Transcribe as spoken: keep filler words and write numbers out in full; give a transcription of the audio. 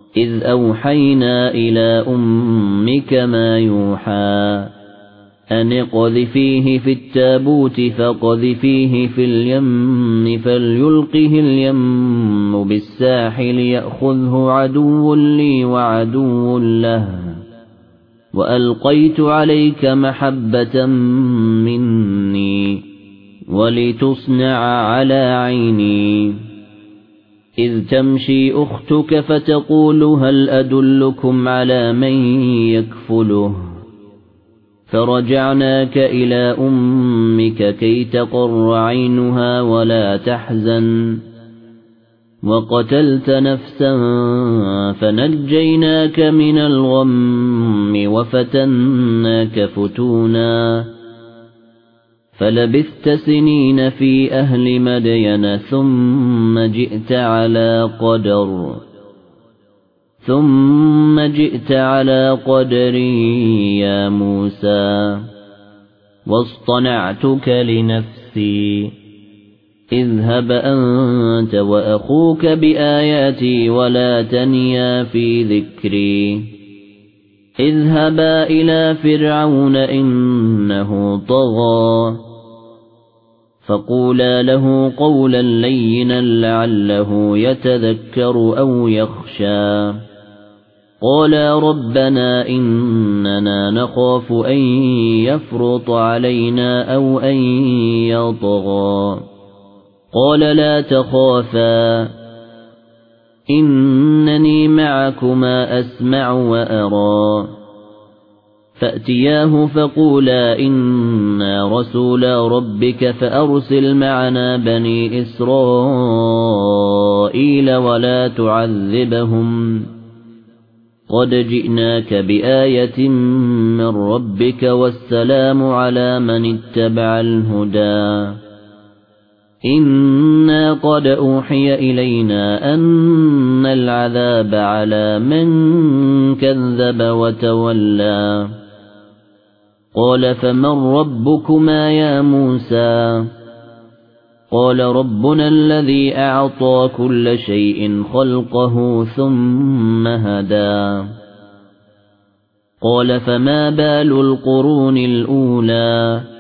إذ أوحينا إلى أمك ما يوحى أن اقذفيه في التابوت فاقذفيه في اليم فليلقه اليم بالساحل يأخذه عدو لي وعدو له وألقيت عليك محبة مني ولتصنع على عيني إذ تمشي أختك فتقول هل أدلكم على من يكفله فرجعناك إلى أمك كي تقر عينها ولا تحزن وقتلت نفسا فنجيناك من الغم وفتناك فتونا فلبثت سنين في أهل مدين ثم جئت على قدر ثم جئت على قدري يا موسى واصطنعتك لنفسي اذهب أنت وأخوك بآياتي ولا تنيا في ذكري اذهبا إلى فرعون إنه طغى فقولا له قولا لينا لعله يتذكر أو يخشى قالا ربنا إننا نخاف أن يفرط علينا أو أن يطغى قال لا تخافا إنني معكما أسمع وأرى فأتياه فقولا إنا رسولا ربك فأرسل معنا بني إسرائيل ولا تعذبهم قد جئناك بآية من ربك والسلام على من اتبع الهدى إنا قد أوحي إلينا أن العذاب على من كذب وتولى قال فمن ربكما يا موسى قال ربنا الذي أعطى كل شيء خلقه ثم هدى قال فما بال القرون الأولى